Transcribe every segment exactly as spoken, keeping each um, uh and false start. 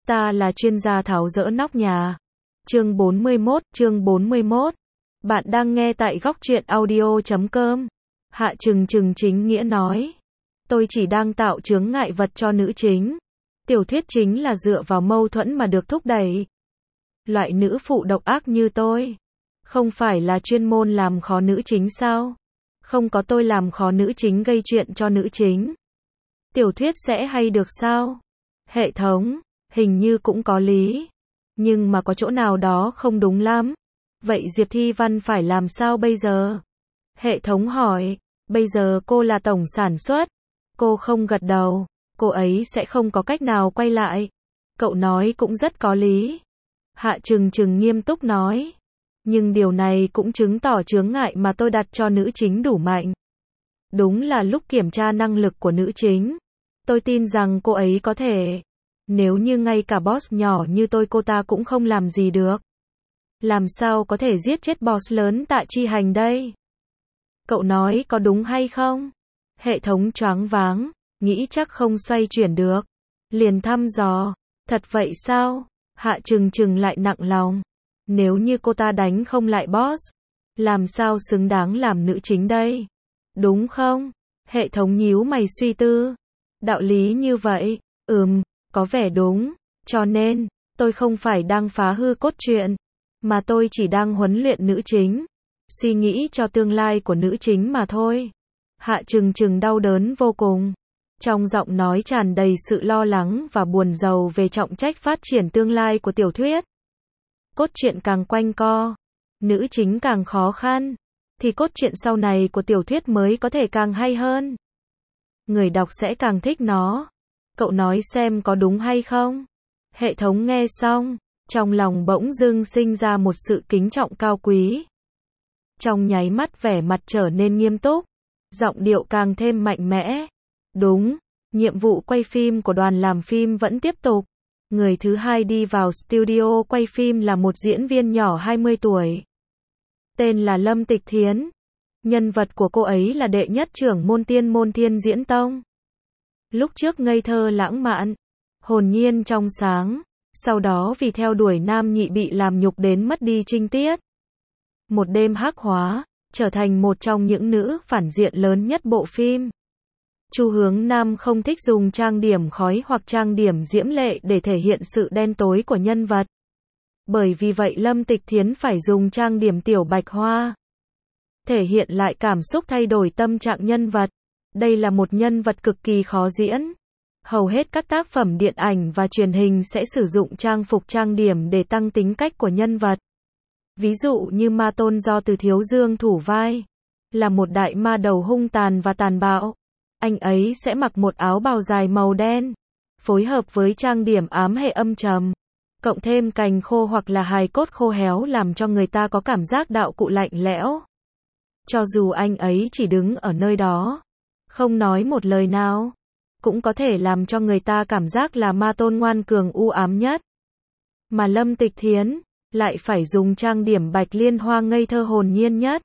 Ta là chuyên gia tháo dỡ nóc nhà. Chương bốn mươi mốt, chương bốn mươi mốt. Bạn đang nghe tại góc truyện audio chấm com. Hạ Trừng Trừng chính nghĩa nói. Tôi chỉ đang tạo chướng ngại vật cho nữ chính. Tiểu thuyết chính là dựa vào mâu thuẫn mà được thúc đẩy. Loại nữ phụ độc ác như tôi. Không phải là chuyên môn làm khó nữ chính sao? Không có tôi làm khó nữ chính gây chuyện cho nữ chính. Tiểu thuyết sẽ hay được sao? Hệ thống, hình như cũng có lý. Nhưng mà có chỗ nào đó không đúng lắm. Vậy Diệp Thi Văn phải làm sao bây giờ? Hệ thống hỏi, bây giờ cô là tổng sản xuất. Cô không gật đầu, cô ấy sẽ không có cách nào quay lại. Cậu nói cũng rất có lý. Hạ Trừng Trừng nghiêm túc nói. Nhưng điều này cũng chứng tỏ chướng ngại mà tôi đặt cho nữ chính đủ mạnh. Đúng là lúc kiểm tra năng lực của nữ chính, tôi tin rằng cô ấy có thể. Nếu như ngay cả boss nhỏ như tôi cô ta cũng không làm gì được. Làm sao có thể giết chết boss lớn Tạ Chi Hành đây? Cậu nói có đúng hay không? Hệ thống choáng váng, nghĩ chắc không xoay chuyển được. Liền thăm dò, thật vậy sao? Hạ Trừng Trừng lại nặng lòng. Nếu như cô ta đánh không lại boss, làm sao xứng đáng làm nữ chính đây? Đúng không? Hệ thống nhíu mày suy tư. Đạo lý như vậy, ừm, có vẻ đúng. Cho nên, tôi không phải đang phá hư cốt truyện, mà tôi chỉ đang huấn luyện nữ chính. Suy nghĩ cho tương lai của nữ chính mà thôi. Hạ Trừng Trừng đau đớn vô cùng. Trong giọng nói tràn đầy sự lo lắng và buồn rầu về trọng trách phát triển tương lai của tiểu thuyết. Cốt truyện càng quanh co, nữ chính càng khó khăn, thì cốt truyện sau này của tiểu thuyết mới có thể càng hay hơn. Người đọc sẽ càng thích nó. Cậu nói xem có đúng hay không? Hệ thống nghe xong, trong lòng bỗng dưng sinh ra một sự kính trọng cao quý. Trong nháy mắt vẻ mặt trở nên nghiêm túc, giọng điệu càng thêm mạnh mẽ. Đúng, nhiệm vụ quay phim của đoàn làm phim vẫn tiếp tục. Người thứ hai đi vào studio quay phim là một diễn viên nhỏ hai mươi tuổi. Tên là Lâm Tịch Thiến. Nhân vật của cô ấy là đệ nhất trưởng môn Tiên Môn Thiên Diễn Tông. Lúc trước ngây thơ lãng mạn, hồn nhiên trong sáng, sau đó vì theo đuổi nam nhị bị làm nhục đến mất đi trinh tiết. Một đêm hắc hóa, trở thành một trong những nữ phản diện lớn nhất bộ phim. Chu Hướng Nam không thích dùng trang điểm khói hoặc trang điểm diễm lệ để thể hiện sự đen tối của nhân vật. Bởi vì vậy Lâm Tịch Thiến phải dùng trang điểm tiểu bạch hoa. Thể hiện lại cảm xúc thay đổi tâm trạng nhân vật. Đây là một nhân vật cực kỳ khó diễn. Hầu hết các tác phẩm điện ảnh và truyền hình sẽ sử dụng trang phục trang điểm để tăng tính cách của nhân vật. Ví dụ như Ma Tôn do Từ Thiếu Dương thủ vai, là một đại ma đầu hung tàn và tàn bạo. Anh ấy sẽ mặc một áo bào dài màu đen, phối hợp với trang điểm ám hệ âm trầm, cộng thêm cành khô hoặc là hài cốt khô héo làm cho người ta có cảm giác đạo cụ lạnh lẽo. Cho dù anh ấy chỉ đứng ở nơi đó, không nói một lời nào, cũng có thể làm cho người ta cảm giác là Ma Tôn ngoan cường u ám nhất. Mà Lâm Tịch Thiến lại phải dùng trang điểm bạch liên hoa ngây thơ hồn nhiên nhất,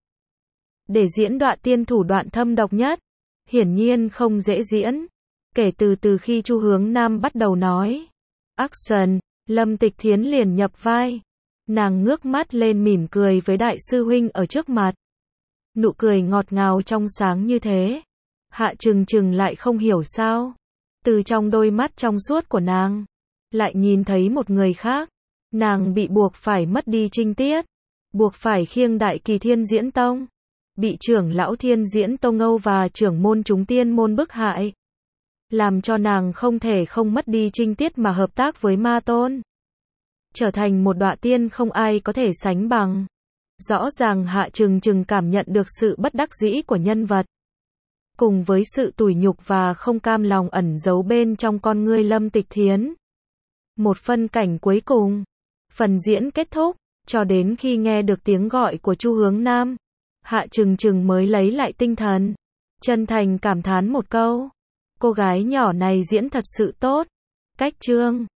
để diễn đoạn tiên thủ đoạn thâm độc nhất. Hiển nhiên không dễ diễn. Kể từ từ khi Chu Hướng Nam bắt đầu nói action, Lâm Tịch Thiến liền nhập vai. Nàng ngước mắt lên mỉm cười với đại sư huynh ở trước mặt. Nụ cười ngọt ngào trong sáng như thế. Hạ Trừng Trừng lại không hiểu sao. Từ trong đôi mắt trong suốt của nàng, lại nhìn thấy một người khác. Nàng bị buộc phải mất đi trinh tiết. Buộc phải khiêng đại kỳ Thiên Diễn Tông. Bị trưởng lão Thiên Diễn Tông Âu và trưởng môn chúng tiên môn bức hại. Làm cho nàng không thể không mất đi trinh tiết mà hợp tác với Ma Tôn. Trở thành một đọa tiên không ai có thể sánh bằng. Rõ ràng Hạ Trừng Trừng cảm nhận được sự bất đắc dĩ của nhân vật. Cùng với sự tủi nhục và không cam lòng ẩn giấu bên trong con ngươi Lâm Tịch Thiến. Một phân cảnh cuối cùng. Phần diễn kết thúc, cho đến khi nghe được tiếng gọi của Chu Hướng Nam. Hạ Trừng Trừng mới lấy lại tinh thần. Chân thành cảm thán một câu. Cô gái nhỏ này diễn thật sự tốt. Cách chương.